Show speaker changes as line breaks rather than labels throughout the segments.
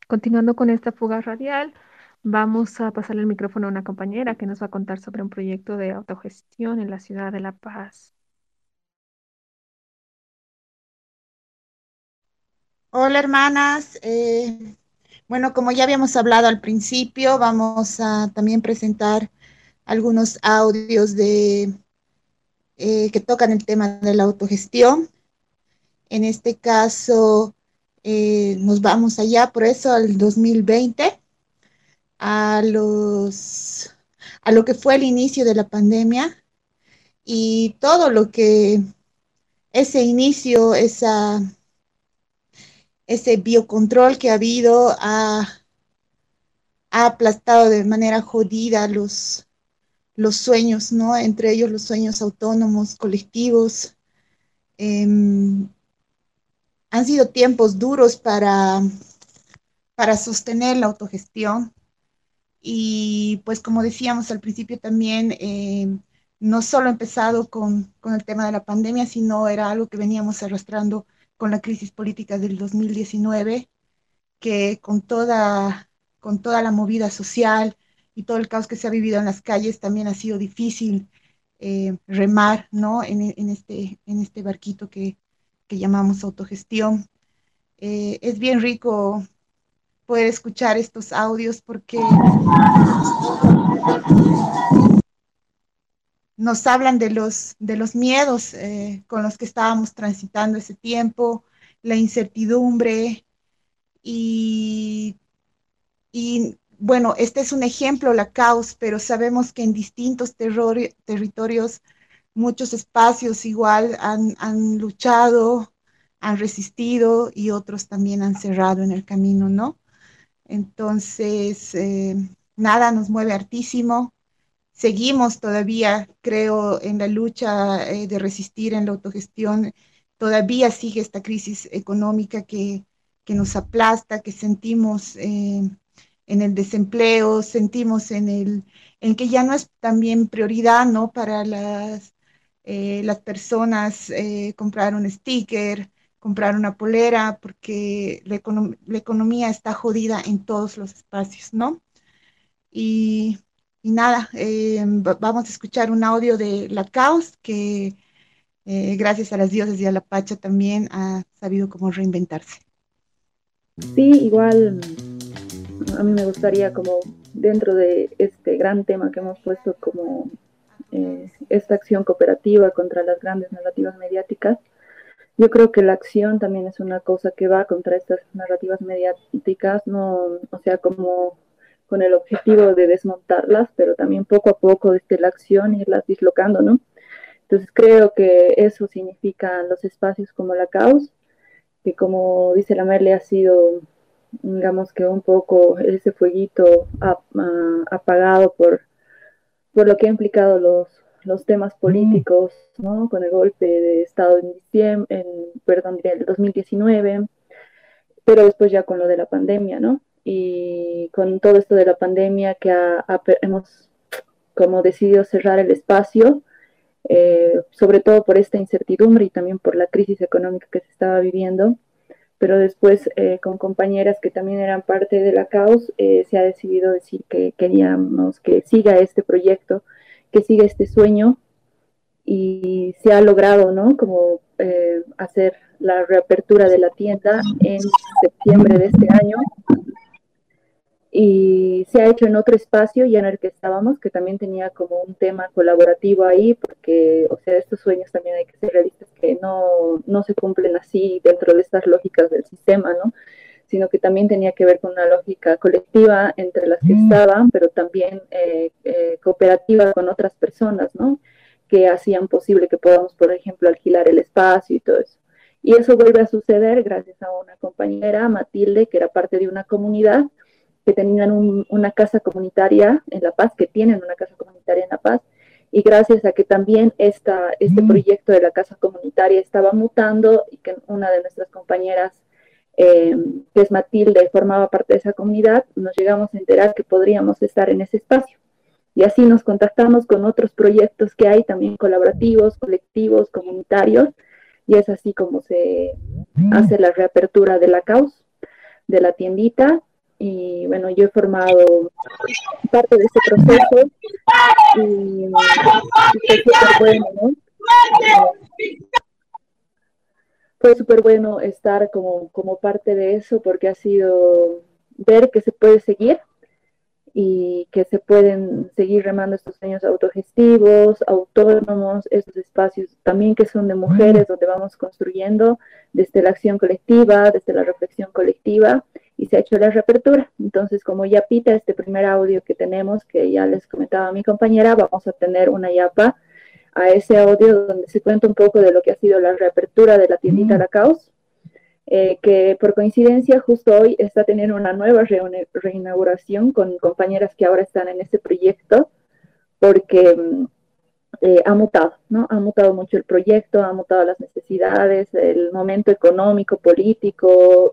Continuando con esta fuga radial, vamos a pasarle el micrófono a una compañera que nos va a contar sobre un proyecto de autogestión en la ciudad de La Paz.
Hola hermanas, bueno, como ya habíamos hablado al principio, vamos a también presentar algunos audios que tocan el tema de la autogestión. En este caso, nos vamos allá, por eso al 2020, a a lo que fue el inicio de la pandemia y todo lo que ese inicio, ese biocontrol que ha habido ha aplastado de manera jodida los sueños, ¿no? Entre ellos los sueños autónomos, colectivos. Eh, Han sido tiempos duros para sostener la autogestión y pues como decíamos al principio también, no solo ha empezado con el tema de la pandemia, sino era algo que veníamos arrastrando con la crisis política del 2019, que con toda la movida social y todo el caos que se ha vivido en las calles, también ha sido difícil remar, ¿no? En este barquito que llamamos autogestión. Es bien rico poder escuchar estos audios porque nos hablan de de los miedos con los que estábamos transitando ese tiempo, la incertidumbre y bueno, este es un ejemplo, la caos, pero sabemos que en distintos territorios, muchos espacios igual han luchado, han resistido y otros también han cerrado en el camino, ¿no? Entonces, nada nos mueve hartísimo. Seguimos todavía, creo, en la lucha de resistir en la autogestión. Todavía sigue esta crisis económica que nos aplasta, que sentimos en el desempleo, sentimos en que ya no es también prioridad, ¿no? Para las personas comprar un sticker, comprar una polera, porque la economía está jodida en todos los espacios, ¿no? Y, y nada, vamos a escuchar un audio de La Caos, que gracias a las diosas y a la Pacha también ha sabido cómo reinventarse.
Sí, igual a mí me gustaría como dentro de este gran tema que hemos puesto como esta acción cooperativa contra las grandes narrativas mediáticas, yo creo que la acción también es una cosa que va contra estas narrativas mediáticas, no, o sea, como con el objetivo de desmontarlas, pero también poco a poco desde la acción irlas dislocando, ¿no? Entonces creo que eso significa los espacios como la caos, que como dice la Merle ha sido, digamos que un poco ese fueguito apagado por lo que ha implicado los temas políticos, ¿no? Con el golpe de Estado en diciembre, perdón, del 2019, pero después ya con lo de la pandemia, ¿no? Y con todo esto de la pandemia que hemos como decidido cerrar el espacio, sobre todo por esta incertidumbre y también por la crisis económica que se estaba viviendo, pero después con compañeras que también eran parte de la caos, se ha decidido decir que queríamos que siga este proyecto, que siga este sueño y se ha logrado, ¿no? Como hacer la reapertura de la tienda en septiembre de este año y se ha hecho en otro espacio ya en el que estábamos, que también tenía como un tema colaborativo ahí, porque, o sea, estos sueños también hay que ser realistas, que no se cumplen así dentro de estas lógicas del sistema, ¿no? Sino que también tenía que ver con una lógica colectiva entre las que estaban, pero también cooperativa con otras personas, ¿no? Que hacían posible que podamos, por ejemplo, alquilar el espacio y todo eso. Y eso vuelve a suceder gracias a una compañera, Matilde, que era parte de una comunidad que tenían una casa comunitaria en La Paz, que tienen una casa comunitaria en La Paz, y gracias a que también este proyecto de la casa comunitaria estaba mutando y que una de nuestras compañeras, que es Matilde, formaba parte de esa comunidad, nos llegamos a enterar que podríamos estar en ese espacio. Y así nos contactamos con otros proyectos que hay también colaborativos, colectivos, comunitarios, y es así como se hace la reapertura de la CAUS, de la tiendita, y bueno, yo he formado parte de ese proceso y fue súper bueno, ¿no? Fue súper bueno estar como parte de eso porque ha sido ver que se puede seguir y que se pueden seguir remando estos sueños autogestivos, autónomos, estos espacios también que son de mujeres, donde vamos construyendo desde la acción colectiva, desde la reflexión colectiva, y se ha hecho la reapertura. Entonces, como ya pita este primer audio que tenemos, que ya les comentaba mi compañera, vamos a tener una yapa a ese audio donde se cuenta un poco de lo que ha sido la reapertura de la tiendita La Caos, que por coincidencia justo hoy está teniendo una nueva reinauguración con compañeras que ahora están en este proyecto, porque ha mutado, ¿no? Ha mutado mucho el proyecto, ha mutado las necesidades, el momento económico, político,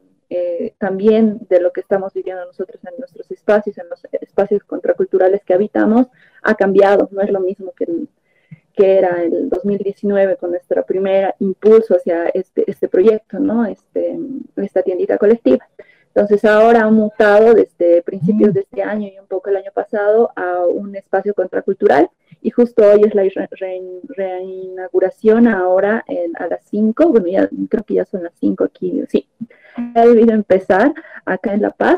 también de lo que estamos viviendo nosotros en nuestros espacios, en los espacios contraculturales que habitamos, ha cambiado, no es lo mismo que era el 2019 con nuestro primer impulso hacia este proyecto, ¿no? Esta tiendita colectiva. Entonces ahora ha mutado desde principios de este año y un poco el año pasado a un espacio contracultural y justo hoy es la reinauguración ahora a las 5, bueno, ya creo que ya son las 5 aquí, sí, ha debido empezar acá en La Paz.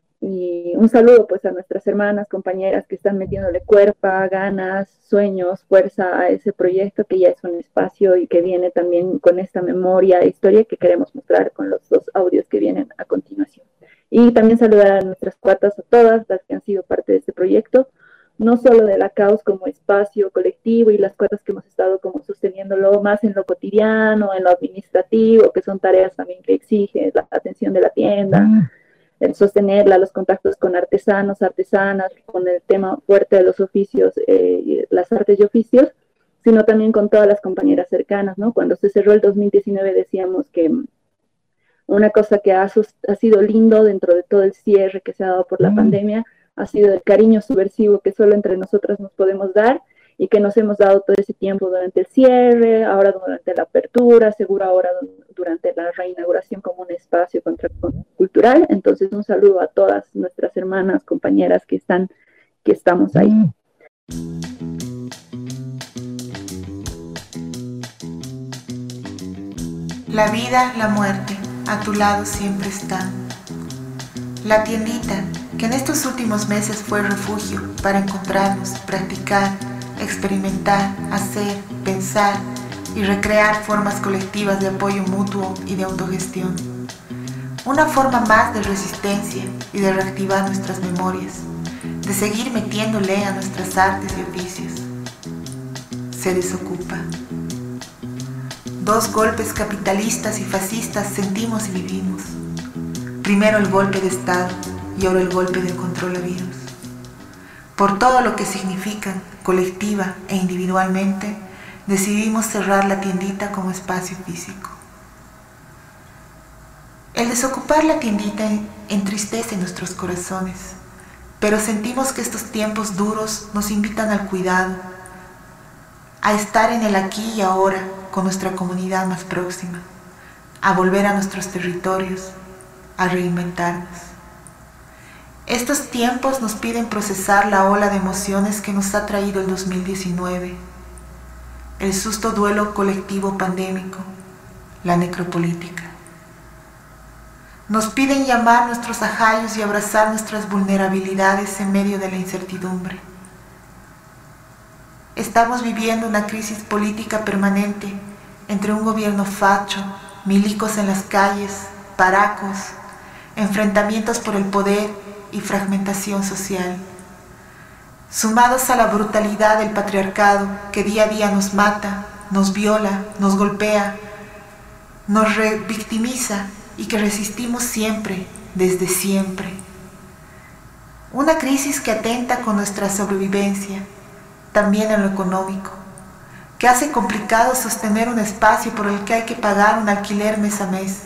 Y un saludo pues a nuestras hermanas, compañeras que están metiéndole cuerpo, ganas, sueños, fuerza a ese proyecto que ya es un espacio y que viene también con esta memoria e historia que queremos mostrar con los dos audios que vienen a continuación. Y también saludar a nuestras cuatas, a todas las que han sido parte de este proyecto, no solo de La Caos como espacio colectivo y las cuatas que hemos estado como sosteniéndolo más en lo cotidiano, en lo administrativo, que son tareas también que exigen la atención de la tienda, el sostenerla, los contactos con artesanos, artesanas, con el tema fuerte de los oficios, las artes y oficios, sino también con todas las compañeras cercanas, ¿no? Cuando se cerró el 2019 decíamos que una cosa que ha sido lindo dentro de todo el cierre que se ha dado por la pandemia ha sido el cariño subversivo que solo entre nosotras nos podemos dar y que nos hemos dado todo ese tiempo durante el cierre, ahora durante la apertura, seguro ahora durante la reinauguración como un espacio contracultural. Entonces un saludo a todas nuestras hermanas, compañeras que estamos ahí.
La vida, la muerte, a tu lado siempre están. La tiendita, que en estos últimos meses fue refugio para encontrarnos, practicar, experimentar, hacer, pensar y recrear formas colectivas de apoyo mutuo y de autogestión. Una forma más de resistencia y de reactivar nuestras memorias, de seguir metiéndole a nuestras artes y oficios. Se desocupa. 2 golpes capitalistas y fascistas sentimos y vivimos. Primero el golpe de Estado y ahora el golpe del controlavirus. Por todo lo que significan, colectiva e individualmente, decidimos cerrar la tiendita como espacio físico. El desocupar la tiendita entristece nuestros corazones, pero sentimos que estos tiempos duros nos invitan al cuidado, a estar en el aquí y ahora con nuestra comunidad más próxima, a volver a nuestros territorios, a reinventarnos. Estos tiempos nos piden procesar la ola de emociones que nos ha traído el 2019, el susto duelo colectivo pandémico, la necropolítica. Nos piden llamar nuestros ajallos y abrazar nuestras vulnerabilidades en medio de la incertidumbre. Estamos viviendo una crisis política permanente entre un gobierno facho, milicos en las calles, paracos, enfrentamientos por el poder y fragmentación social, sumados a la brutalidad del patriarcado que día a día nos mata, nos viola, nos golpea, nos revictimiza y que resistimos siempre, desde siempre. Una crisis que atenta con nuestra sobrevivencia, también en lo económico, que hace complicado sostener un espacio por el que hay que pagar un alquiler mes a mes.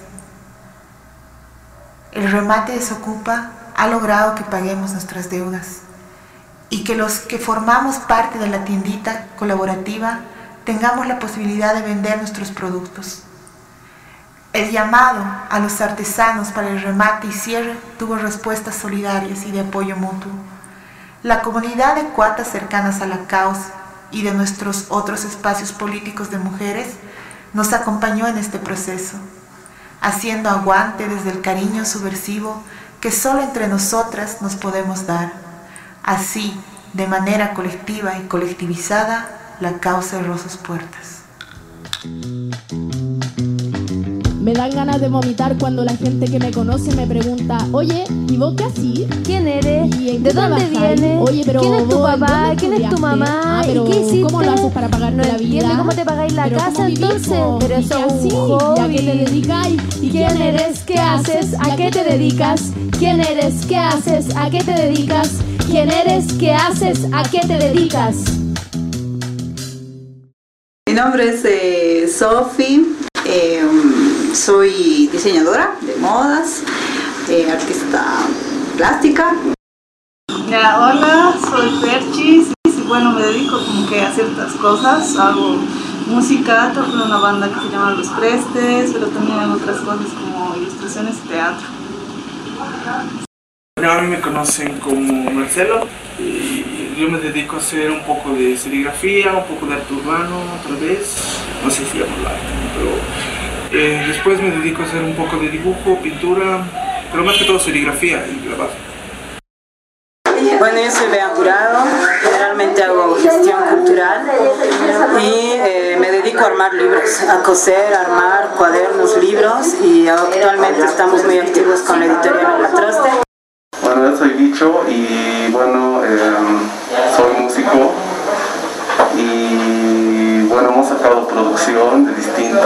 El remate desocupa ha logrado que paguemos nuestras deudas y que los que formamos parte de la tiendita colaborativa tengamos la posibilidad de vender nuestros productos. El llamado a los artesanos para el remate y cierre tuvo respuestas solidarias y de apoyo mutuo. La comunidad de cuatas cercanas a la causa y de nuestros otros espacios políticos de mujeres nos acompañó en este proceso, haciendo aguante desde el cariño subversivo que solo entre nosotras nos podemos dar. Así, de manera colectiva y colectivizada, la causa cerró sus puertas.
Me dan ganas de vomitar cuando la gente que me conoce me pregunta: oye, ¿y vos qué así?
¿Quién eres?
¿De
dónde vienes?
Oye, pero
¿quién es tu
vos,
papá? ¿Quién es tu mamá?
Pero
¿Y qué hiciste?
¿cómo lo haces para pagarte
No
la vida?
entiendo cómo te pagáis la
¿Pero
casa
cómo vivís,
entonces.
po?
Pero
¿Y
eso
qué
es un
así?
hobby.
¿Y a qué te dedicáis? ¿Y quién eres? ¿Qué haces? ¿A qué te dedicas? ¿Quién eres? ¿Qué haces? ¿A qué te dedicas? ¿Quién eres? ¿Qué haces? ¿A qué te dedicas?
Mi nombre es Sofi, soy diseñadora de modas, artista plástica.
Ya, hola, soy Perchis y bueno, me dedico como que a ciertas cosas, hago música, toco en una banda que se llama Los Prestes, pero también hago otras cosas como ilustraciones y teatro.
A mí me conocen como Marcelo y yo me dedico a hacer un poco de serigrafía, un poco de arte urbano, otra vez, no sé si llamo arte, pero después me dedico a hacer un poco de dibujo, pintura, pero más que todo serigrafía y grabado.
Bueno, yo soy Bea Jurado, generalmente hago gestión cultural y me dedico a armar libros, a coser, a armar cuadernos, libros, y actualmente estamos muy activos con la editorial La Traste.
Bueno, yo soy Bicho y bueno, soy músico y bueno, hemos sacado producción de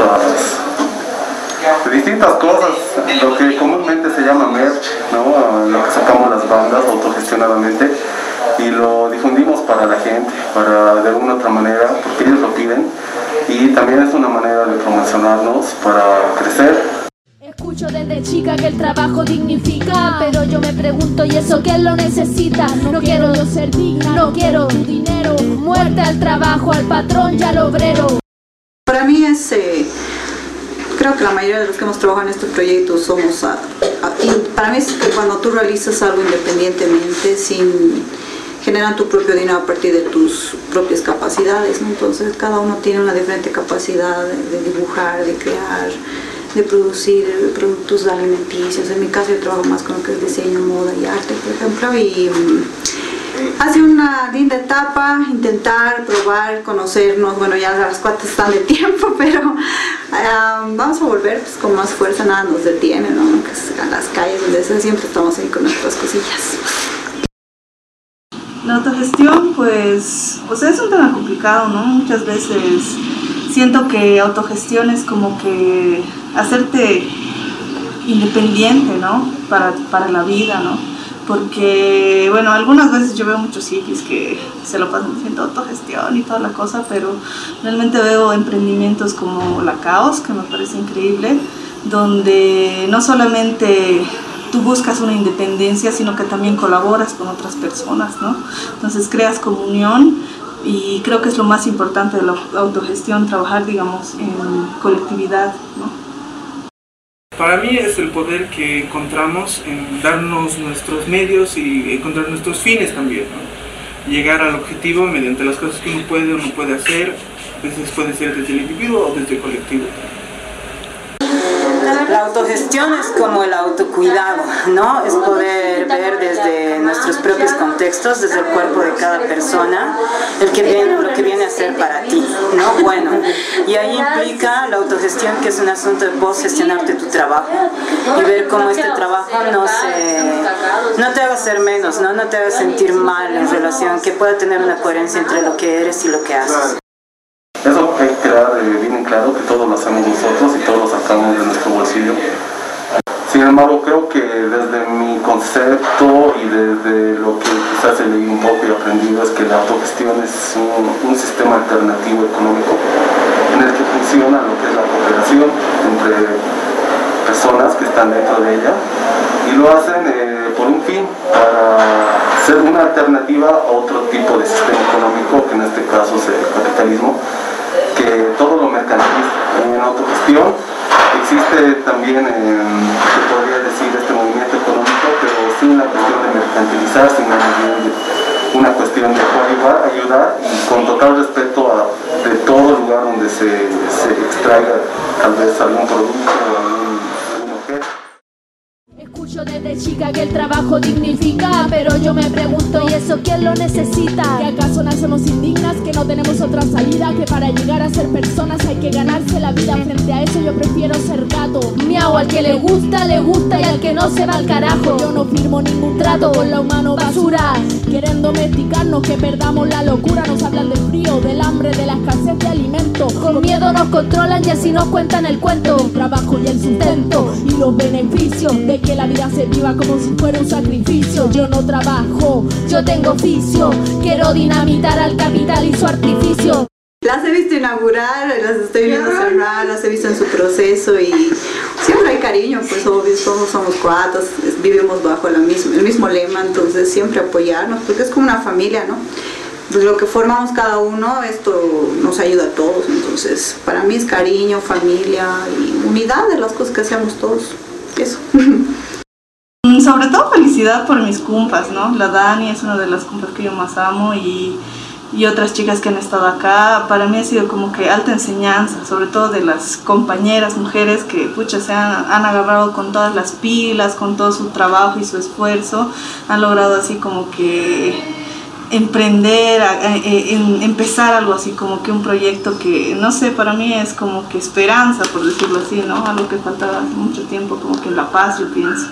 distintas cosas, lo que comúnmente se llama merch, ¿no? Lo que sacamos las bandas autogestionadamente y lo difundimos para la gente, para de alguna otra manera, porque ellos lo piden, y también es una manera de promocionarnos para crecer.
Escucho desde chica que el trabajo dignifica, pero yo me pregunto, ¿y eso quién lo necesita? No quiero yo ser digna, no quiero tu dinero. Muerte al trabajo, al patrón y al obrero.
Para mí es, creo que la mayoría de los que hemos trabajado en este proyecto somos, y para mí es que cuando tú realizas algo independientemente, sin generar tu propio dinero a partir de tus propias capacidades, ¿no? Entonces cada uno tiene una diferente capacidad de dibujar, de crear, de producir productos alimenticios. En mi caso yo trabajo más con lo que es diseño, moda y arte, por ejemplo, y ha sido una linda etapa, intentar, probar, conocernos. Bueno, ya las cuatas están de tiempo, pero vamos a volver pues, con más fuerza, nada nos detiene, ¿no? Que es a las calles donde sea, siempre estamos ahí con nuestras cosillas.
La autogestión, pues es un tema complicado, ¿no? Muchas veces siento que autogestión es como que hacerte independiente, ¿no? Para la vida, ¿no? Porque, bueno, algunas veces yo veo muchos hippies que se lo pasan haciendo autogestión y toda la cosa, pero realmente veo emprendimientos como La Caos, que me parece increíble, donde no solamente tú buscas una independencia, sino que también colaboras con otras personas, ¿no? Entonces creas comunión y creo que es lo más importante de la autogestión, trabajar, digamos, en colectividad, ¿no?
Para mí es el poder que encontramos en darnos nuestros medios y encontrar nuestros fines también, ¿no? Llegar al objetivo mediante las cosas que uno puede o no puede hacer, a veces puede ser desde el individuo o desde el colectivo.
La autogestión es como el autocuidado, ¿no? Es poder ver desde nuestros propios contextos, desde el cuerpo de cada persona, lo que viene a ser para ti, ¿no? Bueno, y ahí implica la autogestión, que es un asunto de vos gestionarte tu trabajo y ver cómo este trabajo no te haga ser menos, ¿no? No te haga sentir mal en relación, que pueda tener una coherencia entre lo que eres y lo que haces.
Eso hay que quedar bien en claro, que todo lo hacemos nosotros y todo lo sacamos de nuestro bolsillo. Sin embargo, creo que desde mi concepto y desde lo que quizás he leído un poco y aprendido, es que la autogestión es un sistema alternativo económico en el que funciona lo que es la cooperación entre personas que están dentro de ella, y lo hacen por un fin, para ser una alternativa a otro tipo de sistema económico, que en este caso es el capitalismo, que todo lo mercantiliza. En autogestión Existe también, se podría decir, este movimiento económico, pero sin la cuestión de mercantilizar, sino más bien una cuestión de ayudar y con total respeto de todo lugar donde se extraiga tal vez algún producto o algún objeto.
Escucho desde chica que el trabajo dignifica, pero yo me pregunto, ¿y eso quién lo necesita? ¿Que acaso nacemos indignas, que no tenemos otra salida? Que para llegar a ser personas hay que ganarse la vida. Frente a eso yo prefiero ser gato. Miau, al que le gusta y al que no se va al carajo. Yo no firmo ningún trato con la humano basura. Quieren domesticarnos, que perdamos la locura. Nos hablan del frío, del hambre, de la escasez de alimentos. Con miedo nos controlan y así nos cuentan el cuento. El trabajo y el sustento y los beneficios de que la vida se viva como si fuera un sacrificio. Yo no trabajo, yo tengo oficio. Quiero dinamitar al capital y su artificio.
Las he visto inaugurar, las estoy viendo cerrar, las he visto en su proceso y siempre hay cariño, pues obvio, todos somos cuatas, vivimos bajo el mismo lema, entonces siempre apoyarnos, porque es como una familia, ¿no? Pues lo que formamos cada uno, esto nos ayuda a todos, entonces para mí es cariño, familia y unidad de las cosas que hacemos todos, eso.
Sobre todo felicidad por mis compas, ¿no? La Dani es una de las compas que yo más amo y otras chicas que han estado acá. Para mí ha sido como que alta enseñanza, sobre todo de las compañeras, mujeres que pucha, se han agarrado con todas las pilas, con todo su trabajo y su esfuerzo, han logrado así como que emprender, empezar algo así como que un proyecto que, no sé, para mí es como que esperanza, por decirlo así, ¿no? Algo que faltaba hace mucho tiempo, como que en La Paz, yo pienso.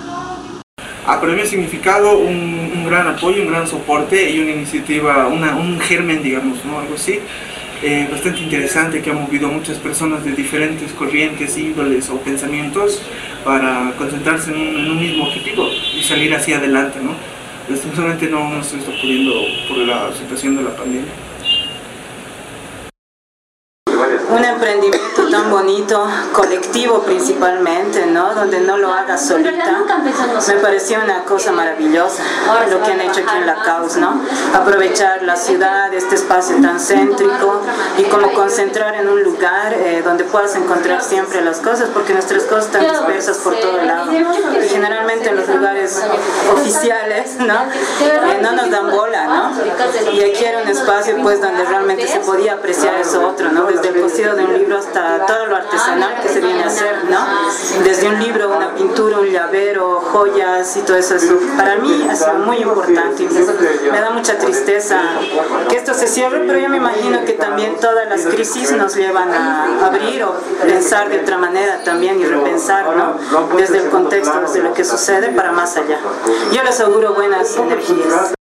Para mí ha significado un gran apoyo, un gran soporte y una iniciativa, un germen, digamos, ¿no? Algo así, bastante interesante, que ha movido a muchas personas de diferentes corrientes, índoles o pensamientos para concentrarse en un mismo objetivo y salir hacia adelante, ¿no? Lastimosamente no se está pudiendo por la situación de la pandemia.
Un emprendimiento tan bonito, colectivo principalmente, ¿no? Donde no lo hagas solita. Me pareció una cosa maravillosa lo que han hecho aquí en La Caus, ¿no? Aprovechar la ciudad, este espacio tan céntrico y como concentrar en un lugar donde puedas encontrar siempre las cosas, porque nuestras cosas están dispersas por todo lado. Y generalmente en los lugares oficiales, ¿no? No nos dan bola, ¿no? Y aquí era un espacio pues donde realmente se podía apreciar eso otro, ¿no? Desde el cosido de un libro hasta todo lo artesanal que se viene a hacer, ¿no? Desde un libro, una pintura, un llavero, joyas y todo eso. Para mí ha sido muy importante. Me da mucha tristeza que esto se cierre, pero yo me imagino que también todas las crisis nos llevan a abrir o pensar de otra manera también y repensar, ¿no? Desde el contexto, desde lo que sucede para más allá. Yo les auguro buenas energías.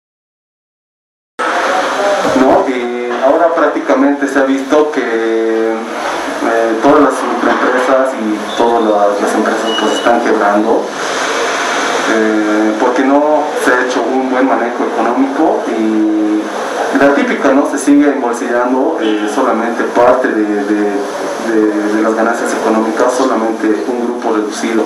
Ahora prácticamente se ha visto que todas las microempresas y todas las empresas pues están quebrando porque no se ha hecho un buen manejo económico y la típica, ¿no? Se sigue embolsillando solamente parte de las ganancias económicas, solamente un grupo reducido.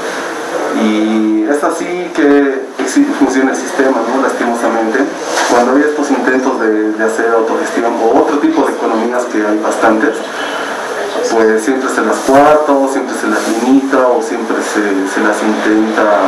Y es así que funciona el sistema, ¿no? Lastimosamente, cuando hay estos intentos de hacer autogestión o otro tipo de economías que hay bastantes, pues siempre se las cuarta o siempre se las limita o siempre se las intenta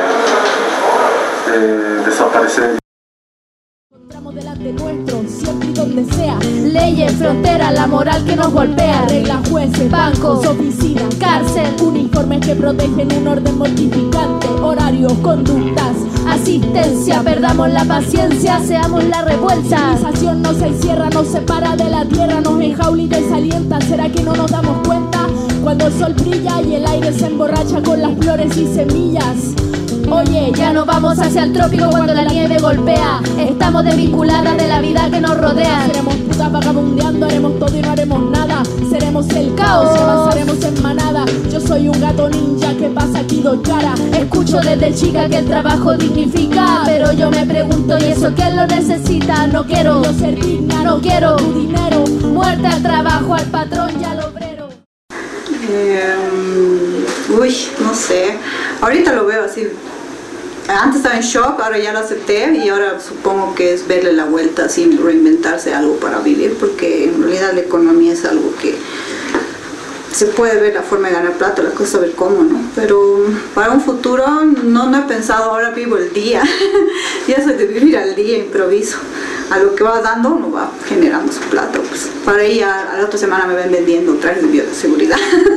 desaparecer.
Encontramos delante nuestro, siempre y donde sea. Leyes, frontera, la moral que nos golpea. Reglas, jueces, bancos, oficinas, cárcel. Uniformes que protegen un orden mortificante. Horarios, conductas, asistencia. Perdamos la paciencia, seamos la revuelta. La civilización nos encierra, nos separa de la tierra. Nos enjaula y desalienta. ¿Será que no nos damos cuenta? Cuando el sol brilla y el aire se emborracha con las flores y semillas. Oye, ya no vamos hacia el trópico cuando la nieve golpea. Estamos desvinculadas de la vida que nos rodea. Seremos putas vagabundeando, haremos todo y no haremos nada. Seremos el caos y avanzaremos en manada. Yo soy un gato ninja que pasa aquí doy cara. Escucho desde chica que el trabajo dignifica, pero yo me pregunto, ¿y eso quién lo necesita? No quiero yo ser digna, no quiero tu dinero. Muerte al trabajo, al patrón y al obrero.
No sé, ahorita lo veo así. Antes estaba en shock, ahora ya lo acepté y ahora supongo que es verle la vuelta, sin reinventarse algo para vivir, porque en realidad la economía es algo que se puede ver la forma de ganar plata, la cosa es saber cómo, ¿no? Pero para un futuro no he pensado, ahora vivo el día, ya soy de vivir al día, improviso. A lo que va dando uno va generando su plata, pues. Para ahí a la otra semana me ven vendiendo trajes de bioseguridad.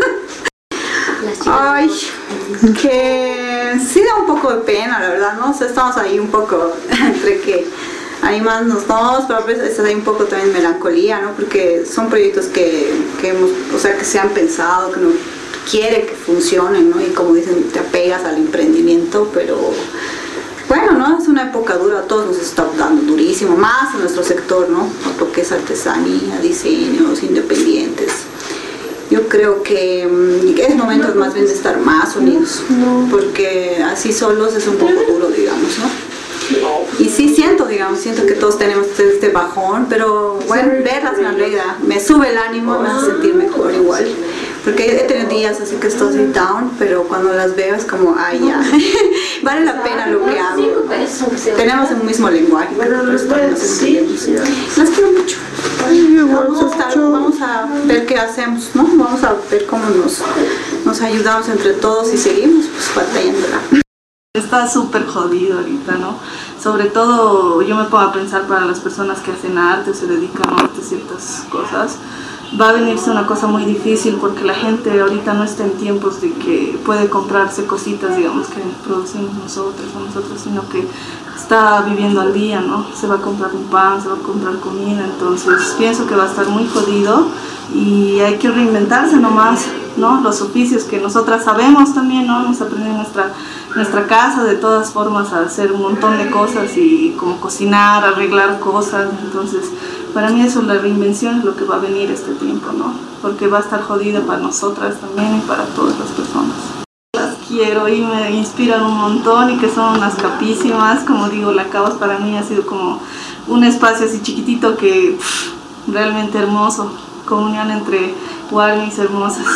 Ay, que sí da un poco de pena, la verdad, ¿no? O sea, estamos ahí un poco entre que animándonos, pero a veces hay un poco también melancolía, ¿no? Porque son proyectos que hemos, o sea, que se han pensado, que uno quiere que funcionen, ¿no? Y como dicen, te apegas al emprendimiento, pero bueno, ¿no? Es una época dura, a todos nos está dando durísimo, más en nuestro sector, ¿no? Lo que es artesanía, diseños, independientes. Yo creo que es momento más bien de estar más unidos, porque así solos es un poco duro, digamos, ¿no? Y sí siento que todos tenemos este bajón, pero bueno, verlas me alegra, me sube el ánimo, me hace sentir mejor igual. Porque he tenido días así que estoy así down, pero cuando las veo es como, ay ya, vale la pena lo que hago. Tenemos el mismo lenguaje, pero nos entendemos. Las quiero mucho. Vamos a ver qué hacemos, ¿no? Vamos a ver cómo nos ayudamos entre todos y seguimos pues batallándola.
Está súper jodido ahorita, ¿no? Sobre todo yo me pongo a pensar para las personas que hacen arte o se dedican a arte, ciertas cosas. Va a venirse una cosa muy difícil porque la gente ahorita no está en tiempos de que puede comprarse cositas, digamos, que producimos nosotros o nosotros, sino que está viviendo al día, ¿no? Se va a comprar un pan, se va a comprar comida, entonces pienso que va a estar muy jodido y hay que reinventarse nomás, ¿no? Los oficios que nosotras sabemos también, ¿no? Nos aprendemos en nuestra casa, de todas formas, a hacer un montón de cosas y como cocinar, arreglar cosas, entonces para mí eso, la reinvención es lo que va a venir este tiempo, ¿no? Porque va a estar jodida para nosotras también y para todas las personas. Las quiero y me inspiran un montón y que son unas capísimas, como digo, la Caos para mí ha sido como un espacio así chiquitito que realmente hermoso, comunión entre warmis hermosas.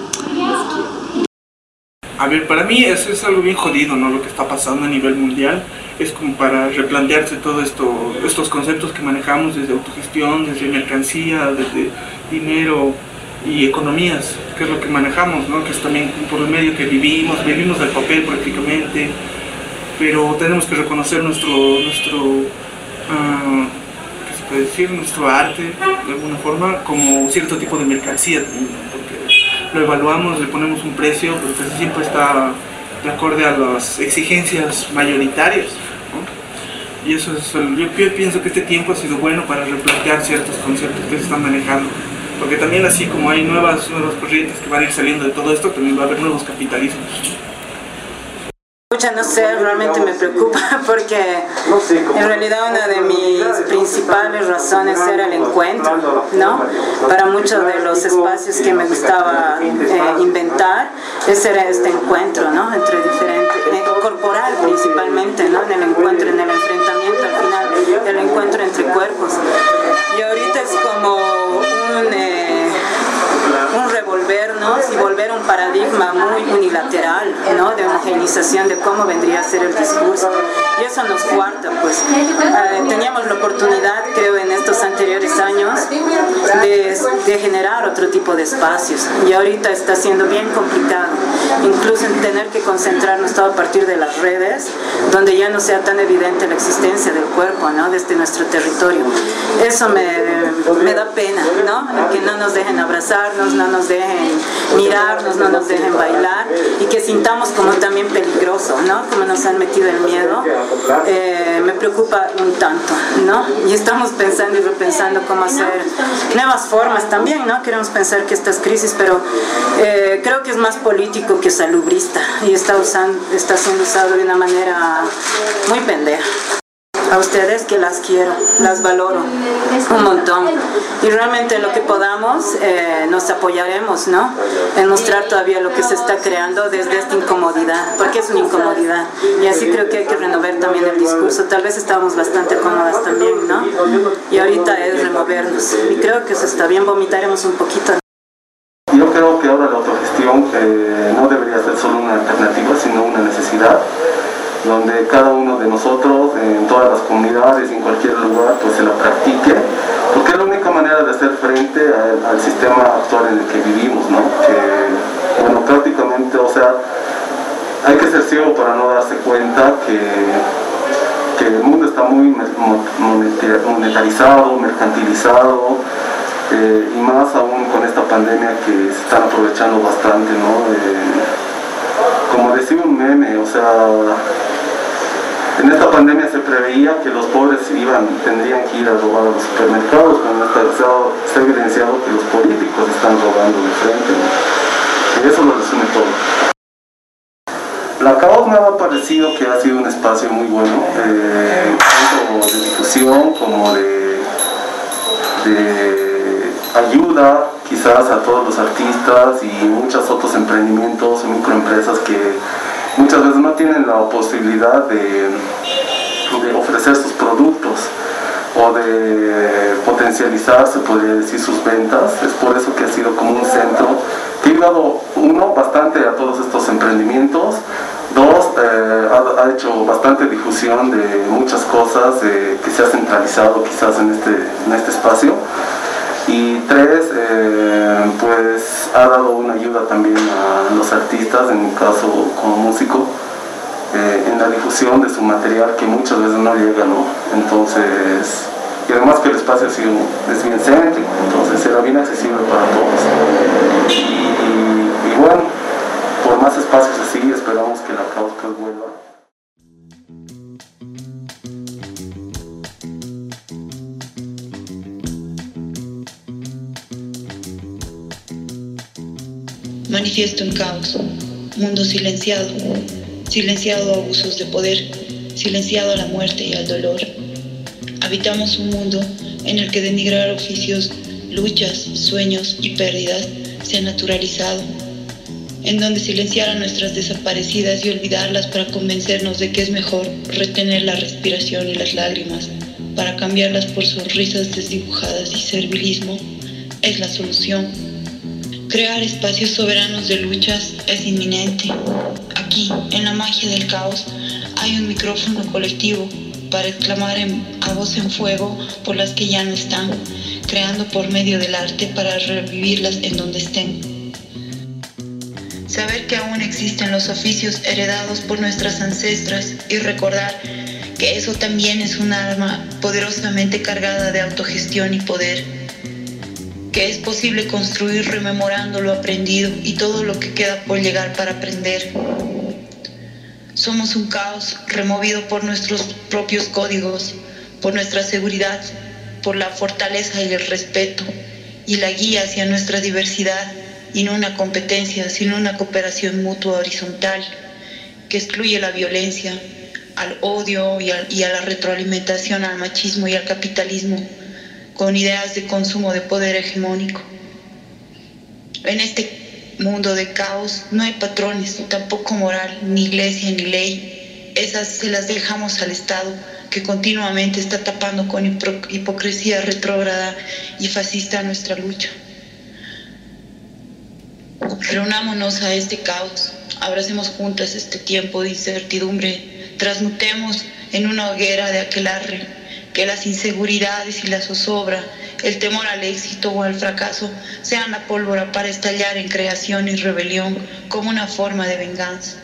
A ver, para mí eso es algo bien jodido, ¿no? Lo que está pasando a nivel mundial es como para replantearse todo estos conceptos que manejamos desde autogestión, desde mercancía, desde dinero y economías, que es lo que manejamos, ¿no? Que es también por el medio que vivimos del papel prácticamente, pero tenemos que reconocer nuestro ¿qué se puede decir? Nuestro arte, de alguna forma, como cierto tipo de mercancía también, porque lo evaluamos, le ponemos un precio, pero casi siempre está de acorde a las exigencias mayoritarias, ¿no? Y eso es, yo pienso que este tiempo ha sido bueno para replantear ciertos conceptos que se están manejando, porque también así como hay nuevas corrientes que van a ir saliendo de todo esto, también va a haber nuevos capitalismos.
No sé, realmente me preocupa porque en realidad una de mis principales razones era el encuentro, ¿no? Para muchos de los espacios que me gustaba inventar, ese era este encuentro, ¿no? Entre diferentes, corporal principalmente, ¿no? En el encuentro, en el enfrentamiento, al final, el encuentro entre cuerpos. Y ahorita es como un revolvernos y volver a un paradigma muy unilateral, ¿no? De homogenización de cómo vendría a ser el discurso. Y eso nos cuarta, pues. Teníamos la oportunidad, creo, en estos anteriores años de generar otro tipo de espacios. Y ahorita está siendo bien complicado, incluso en tener que concentrarnos todo a partir de las redes, donde ya no sea tan evidente la existencia del cuerpo, ¿no? Desde nuestro territorio. Eso me da pena, ¿no? Que no nos dejen abrazarnos, no nos dejen mirarnos, no nos dejen bailar y que sintamos como también peligroso, ¿no? Como nos han metido el miedo, me preocupa un tanto, ¿no? Y estamos pensando y repensando cómo hacer nuevas formas también, ¿no? Queremos pensar que estas crisis, pero creo que es más político que salubrista y está siendo usado de una manera muy pendeja. A ustedes que las quiero, las valoro un montón y realmente lo que podamos nos apoyaremos, ¿no? En mostrar todavía lo que se está creando desde esta incomodidad, porque es una incomodidad y así creo que hay que renovar también el discurso. Tal vez estábamos bastante cómodas también, ¿no? Y ahorita es removernos y creo que eso está bien, vomitaremos un poquito.
Yo creo que ahora la autogestión no debería ser solo una alternativa, sino una necesidad, donde cada uno de nosotros, en todas las comunidades, en cualquier lugar, pues se la practique, porque es la única manera de hacer frente al sistema actual en el que vivimos, ¿no? Que, bueno, prácticamente, o sea, hay que ser ciego para no darse cuenta que el mundo está muy monetarizado, mercantilizado, y más aún con esta pandemia que se están aprovechando bastante, ¿no? Como decía un meme, o sea, en esta pandemia se preveía que los pobres tendrían que ir a robar a los supermercados, pero se ha evidenciado que los políticos están robando de frente, ¿no? Y eso lo resume todo. La Caos me ha parecido que ha sido un espacio muy bueno, tanto de difusión como de ayuda quizás a todos los artistas y muchos otros emprendimientos y microempresas que muchas veces no tienen la posibilidad de ofrecer sus productos o de potencializar, se podría decir, sus ventas. Es por eso que ha sido como un centro que ha ayudado, uno, bastante a todos estos emprendimientos, dos, ha hecho bastante difusión de muchas cosas que se ha centralizado quizás en este espacio, y tres, pues ha dado una ayuda también a los artistas, en mi caso como músico, en la difusión de su material que muchas veces no llega, ¿no? Entonces, y además que el espacio es bien céntrico, entonces era bien accesible para todos. Y bueno, por más espacios así, esperamos que la Caos pues vuelva.
Manifiesto en caos, mundo silenciado, silenciado a abusos de poder, silenciado a la muerte y al dolor. Habitamos un mundo en el que denigrar oficios, luchas, sueños y pérdidas se ha naturalizado, en donde silenciar a nuestras desaparecidas y olvidarlas para convencernos de que es mejor retener la respiración y las lágrimas para cambiarlas por sonrisas desdibujadas y servilismo es la solución. Crear espacios soberanos de luchas es inminente. Aquí, en la magia del caos, hay un micrófono colectivo para exclamar a voz en fuego por las que ya no están, creando por medio del arte para revivirlas en donde estén. Saber que aún existen los oficios heredados por nuestras ancestras y recordar que eso también es un arma poderosamente cargada de autogestión y poder. Que es posible construir rememorando lo aprendido y todo lo que queda por llegar para aprender. Somos un caos removido por nuestros propios códigos, por nuestra seguridad, por la fortaleza y el respeto, y la guía hacia nuestra diversidad, y no una competencia, sino una cooperación mutua horizontal, que excluye la violencia, al odio y a la retroalimentación al machismo y al capitalismo, con ideas de consumo de poder hegemónico. En este mundo de caos no hay patrones, tampoco moral, ni iglesia, ni ley. Esas se las dejamos al Estado, que continuamente está tapando con hipocresía retrógrada y fascista nuestra lucha. Reunámonos a este caos, abracemos juntas este tiempo de incertidumbre, transmutemos en una hoguera de aquelarre, que las inseguridades y la zozobra, el temor al éxito o al fracaso sean la pólvora para estallar en creación y rebelión como una forma de venganza.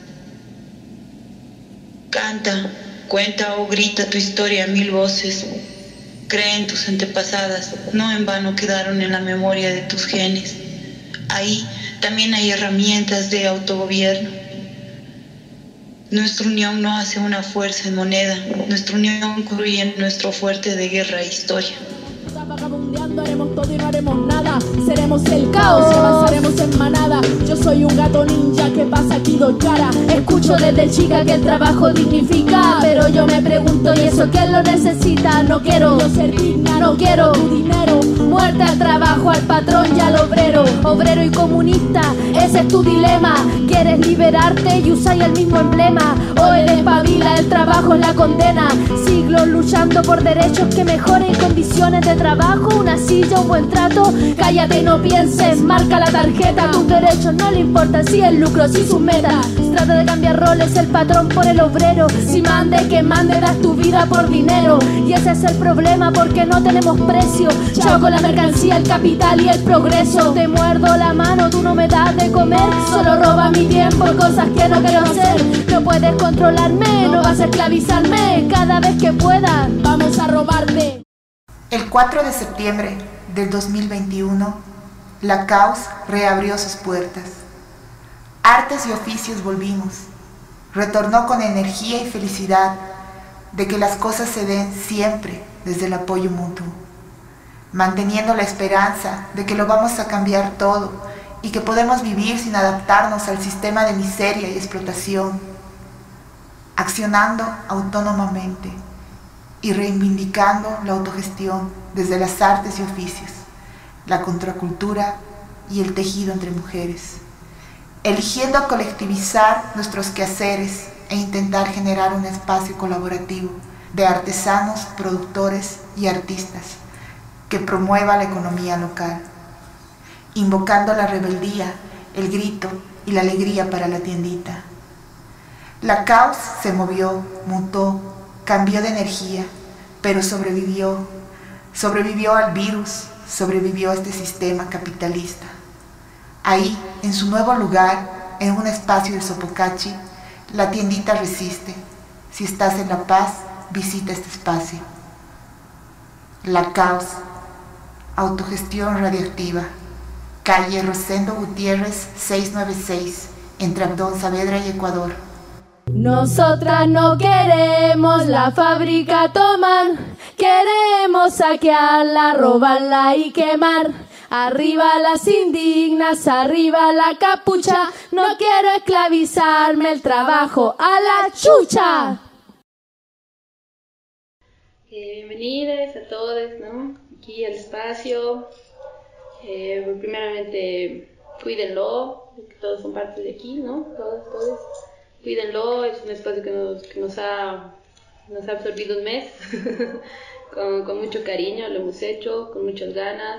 Canta, cuenta o grita tu historia a 1000 voces. Cree en tus antepasadas, no en vano quedaron en la memoria de tus genes. Ahí también hay herramientas de autogobierno. Nuestra unión no hace una fuerza en moneda, nuestra unión incluye en nuestro fuerte de guerra e historia.
Vagabundeando haremos todo y no haremos nada. Seremos el caos y avanzaremos en manada. Yo soy un gato ninja que pasa aquí dos caras. Escucho desde chica que el trabajo dignifica, pero yo me pregunto, ¿y eso quién lo necesita? No quiero yo ser digna, no quiero tu dinero. Muerte al trabajo, al patrón y al obrero. Obrero y comunista, ese es tu dilema. ¿Quieres liberarte y usar el mismo emblema? O eres pavila, el trabajo es la condena. Sigue siglos luchando por derechos que mejoren condiciones de trabajo, una silla, un buen trato. Cállate y no pienses, marca la tarjeta. Tus derechos no le importan si el lucro, si su meta. Trata de cambiar roles, el patrón por el obrero. Si mande, que mande, das tu vida por dinero. Y ese es el problema porque no tenemos precio. Chao con la mercancía, el capital y el progreso. Te muerdo la mano, tú no me das de comer. Solo roba mi tiempo, cosas que no quiero hacer. No puedes controlarme, no vas a esclavizarme. Cada vez que puedas, vamos a robarte.
El 4 de septiembre del 2021, la CAUS reabrió sus puertas. Artes y oficios volvimos. Retornó con energía y felicidad de que las cosas se den siempre desde el apoyo mutuo, manteniendo la esperanza de que lo vamos a cambiar todo y que podemos vivir sin adaptarnos al sistema de miseria y explotación, accionando autónomamente y reivindicando la autogestión desde las artes y oficios, la contracultura y el tejido entre mujeres, eligiendo colectivizar nuestros quehaceres e intentar generar un espacio colaborativo de artesanos, productores y artistas que promueva la economía local, invocando la rebeldía, el grito y la alegría para la tiendita. La CAUS se movió, mutó, cambió de energía, pero sobrevivió al virus, sobrevivió a este sistema capitalista. Ahí, en su nuevo lugar, en un espacio de Sopocachi, la tiendita resiste. Si estás en La Paz, visita este espacio. La CAUS, autogestión radioactiva, calle Rosendo Gutiérrez 696, entre Abdón Saavedra y Ecuador.
Nosotras no queremos la fábrica tomar, queremos saquearla, robarla y quemar. Arriba las indignas, arriba la capucha, no quiero esclavizarme, el trabajo a la chucha.
Bienvenidos a todos, ¿no? Aquí al espacio. Primeramente, cuídenlo, todos son parte de aquí, ¿no? Todos. Cuídenlo, es un espacio que nos ha absorbido un mes con mucho cariño, lo hemos hecho, con muchas ganas,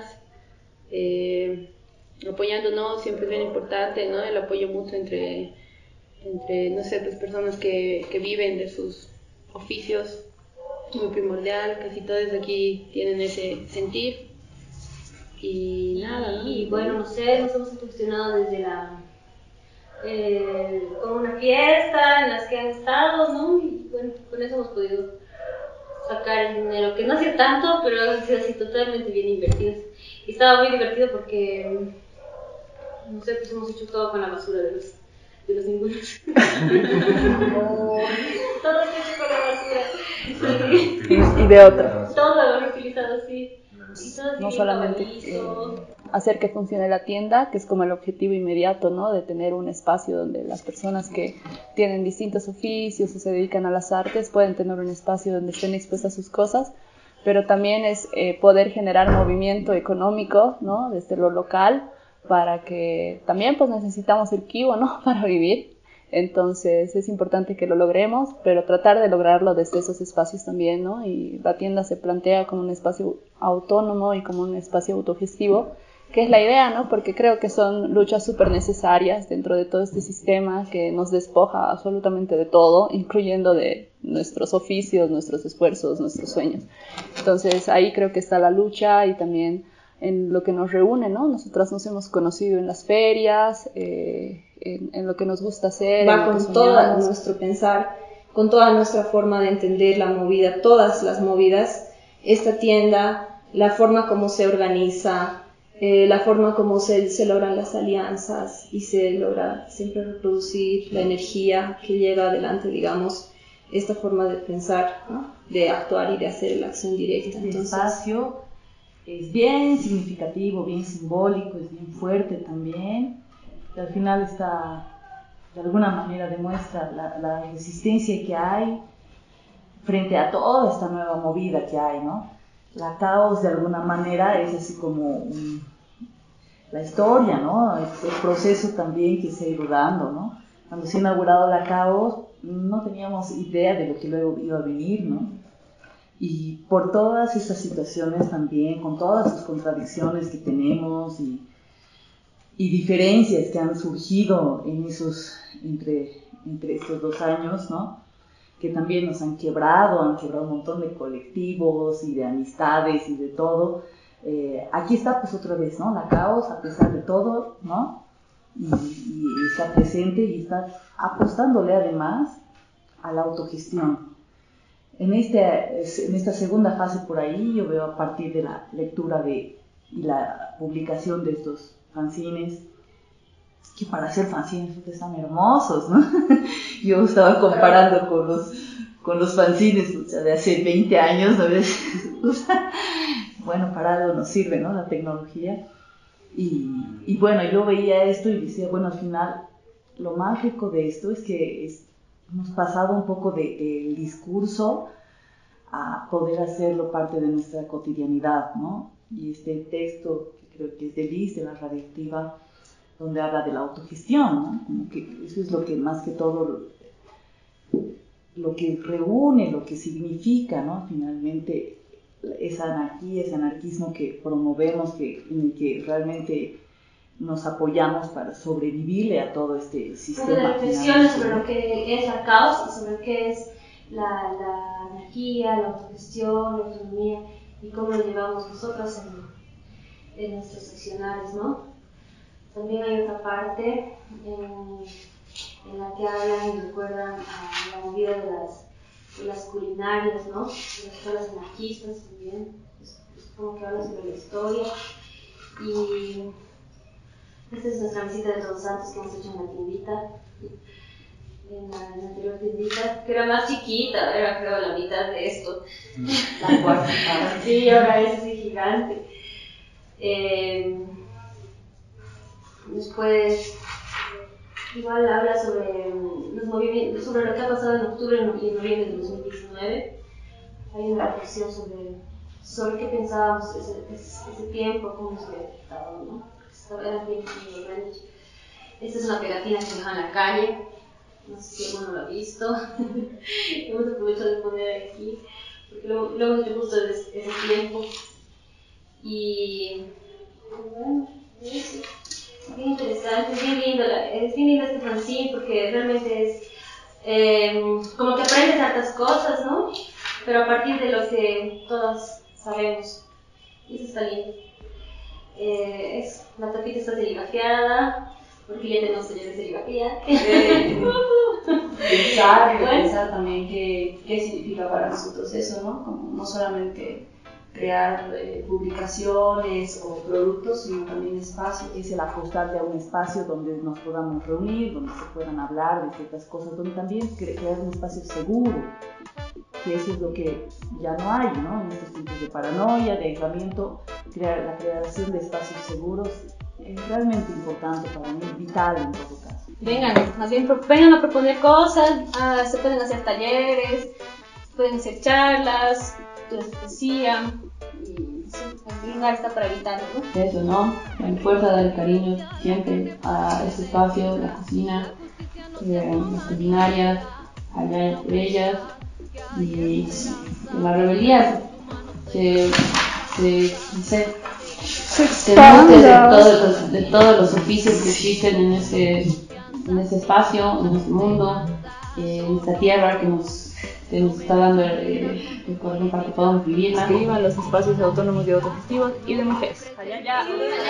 apoyándonos, siempre es bien importante, ¿no? El apoyo mutuo entre no sé, pues personas que viven de sus oficios, muy primordial, casi todos aquí tienen ese sentir. Y nada, ¿no?
Y bueno, no sé, nos hemos gestionado desde como una fiesta en las que han estado, ¿no? Y bueno, con eso hemos podido sacar el dinero, que no hacía tanto, pero ha sido así totalmente bien invertido. Y estaba muy divertido porque, no sé, pues hemos hecho todo con la basura de los ningunos. Todo hecho con la basura. Sí.
Y de otras.
Todo lo reutilizado, sí.
No solamente hacer que funcione la tienda, que es como el objetivo inmediato, ¿no? De tener un espacio donde las personas que tienen distintos oficios o se dedican a las artes pueden tener un espacio donde estén expuestas sus cosas, pero también es poder generar movimiento económico, ¿no? Desde lo local, para que también pues necesitamos el kibo, ¿no? Para vivir. Entonces es importante que lo logremos, pero tratar de lograrlo desde esos espacios también, ¿no? Y la tienda se plantea como un espacio autónomo y como un espacio autogestivo, que es la idea, ¿no? Porque creo que son luchas súper necesarias dentro de todo este sistema que nos despoja absolutamente de todo, incluyendo de nuestros oficios, nuestros esfuerzos, nuestros sueños. Entonces ahí creo que está la lucha y también en lo que nos reúne, ¿no? Nosotras nos hemos conocido en las ferias, en lo que nos gusta hacer.
Va con todo nuestro pensar, con toda nuestra forma de entender la movida, todas las movidas, esta tienda, la forma como se organiza, la forma como se logran las alianzas y se logra siempre reproducir la energía que lleva adelante, digamos, esta forma de pensar, ¿no? De actuar y de hacer la acción directa.
Este espacio es bien significativo, bien simbólico, es bien fuerte también. Y al final de alguna manera demuestra la resistencia que hay frente a toda esta nueva movida que hay, ¿no? La CAUS de alguna manera es así como la historia, ¿no? El proceso también que se ha ido dando, ¿no? Cuando se ha inaugurado la CAUS no teníamos idea de lo que luego iba a venir, ¿no? Y por todas estas situaciones también, con todas sus contradicciones que tenemos y diferencias que han surgido entre estos 2 años, ¿no? Que también nos han quebrado un montón de colectivos y de amistades y de todo. Aquí está pues otra vez, ¿no? La Caos, a pesar de todo, ¿no? Y está presente y está apostándole además a la autogestión. En esta segunda fase por ahí yo veo, a partir de la lectura y la publicación de estos fanzines, que para hacer fanzines están hermosos, ¿no? Yo estaba comparando con los fanzines, o sea, de hace 20 años, ¿no? Bueno, para algo nos sirve, ¿no? La tecnología. Y bueno, yo veía esto y decía, bueno, al final lo más rico de esto es que hemos pasado un poco del discurso a poder hacerlo parte de nuestra cotidianidad, ¿no? Y este texto, que creo que es de Liz, de la Radioactiva, donde habla de la autogestión, ¿no? Como que eso es lo que más que todo, lo que reúne, lo que significa, ¿no? Finalmente, esa anarquía, ese anarquismo que promovemos, en el que realmente nos apoyamos para sobrevivirle a todo este sistema.
Una reflexión sobre lo que es la caos y sobre qué es la anarquía, la autogestión, la autonomía y cómo lo llevamos nosotros en nuestros accionarios, ¿no? También hay otra parte en la que hablan y recuerdan a la movida de las culinarias, ¿no? De las escuelas anarquistas también. Es como que habla sobre la historia. Y esta es nuestra visita de Todos Santos que hemos hecho en la tiendita. En la anterior tiendita, que era más chiquita, era creo la mitad de esto. La cuarta. Sí, ahora es así gigante. Después, igual habla sobre los movimientos, sobre lo que ha pasado en octubre y noviembre de 2019. Hay una reflexión sobre qué pensábamos ese tiempo, cómo nos había afectado, ¿no? Eran tiempos muy horrendos. Esta es una pegatina que dejan en la calle, no sé si alguno lo ha visto. Hemos aprovechado de poner aquí, porque lo hemos hecho justo desde ese tiempo. Y bueno, eso. Bien interesante, es bien lindo este fanzine porque realmente es como que aprendes hartas cosas, ¿no? Pero a partir de lo que todos sabemos, y eso está lindo. La tapita está serigrafiada, porque ya tenemos talleres de serigrafía. Pensar también qué significa para nosotros eso, ¿no? Como no solamente crear publicaciones o productos, sino también espacio, que es el apostarle a un espacio donde nos podamos reunir, donde se puedan hablar de ciertas cosas, donde también crear un espacio seguro, que eso es lo que ya no hay, ¿no? En estos tiempos de paranoia, de aislamiento, la creación de espacios seguros es realmente importante para mí, vital en todo caso. Vengan, más bien vengan a proponer cosas, se pueden hacer talleres, se pueden hacer charlas, clases de poesía, y sí, el lugar está para evitarlo, ¿no?
Eso, ¿no? En fuerza, darle cariño siempre a este espacio, la cocina, las culinarias, allá por ellas, y la rebeldía se nutre de todos los oficios que existen en ese espacio, en este mundo, en esta tierra que nos está dando el corazón para que podamos vivirla.
Que vivan los espacios autónomos y autogestivos y de mujeres.
¡Vivan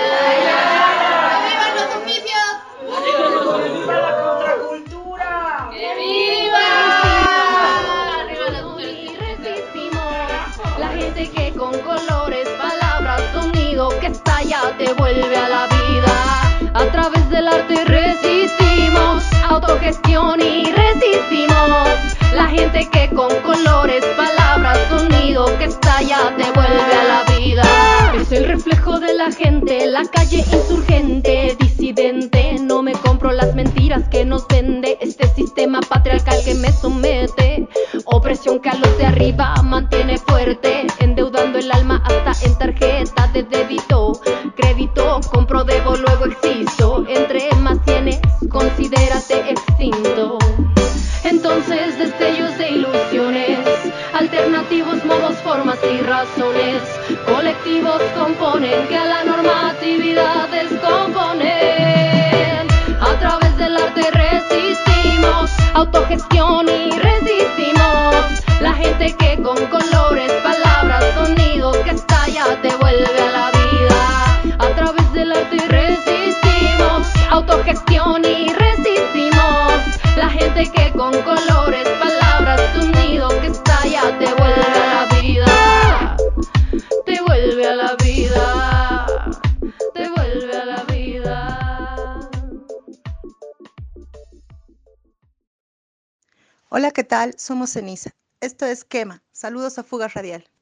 los oficios!
¡Viva la contracultura!
¡Que viva! ¡Arriba las mujeres! Y resistimos. La gente que con colores, palabras, sonido que estalla te vuelve a la vida. A través del arte resistimos. Autogestión y resistimos. La gente que con colores, palabras, sonido que estalla te vuelve a la vida. Es el reflejo de la gente, la calle insurgente, disidente. No me compro las mentiras que nos vende este sistema patriarcal que me somete. Opresión que a los de arriba mantiene fuerte, endeudando el alma hasta en tarjeta de débito. Crédito, compro, debo, luego existo. Entre más tienes, considérate extinto. Entonces destellos de ilusiones, alternativos, modos, formas y razones. Colectivos componen que a la normatividad descomponen. A través del arte resistimos, autogestión y resistimos. La gente que con colores, palabras, sonidos que estalla te vuelve a la vida. A través del arte resistimos, autogestión y resistimos. La gente que con colores, palabras, sonidos que estalla te vuelve a la vida. Te vuelve a la vida. Te vuelve a la vida.
Hola, ¿qué tal? Somos Ceniza. Esto es Quema. Saludos a Fuga Radial.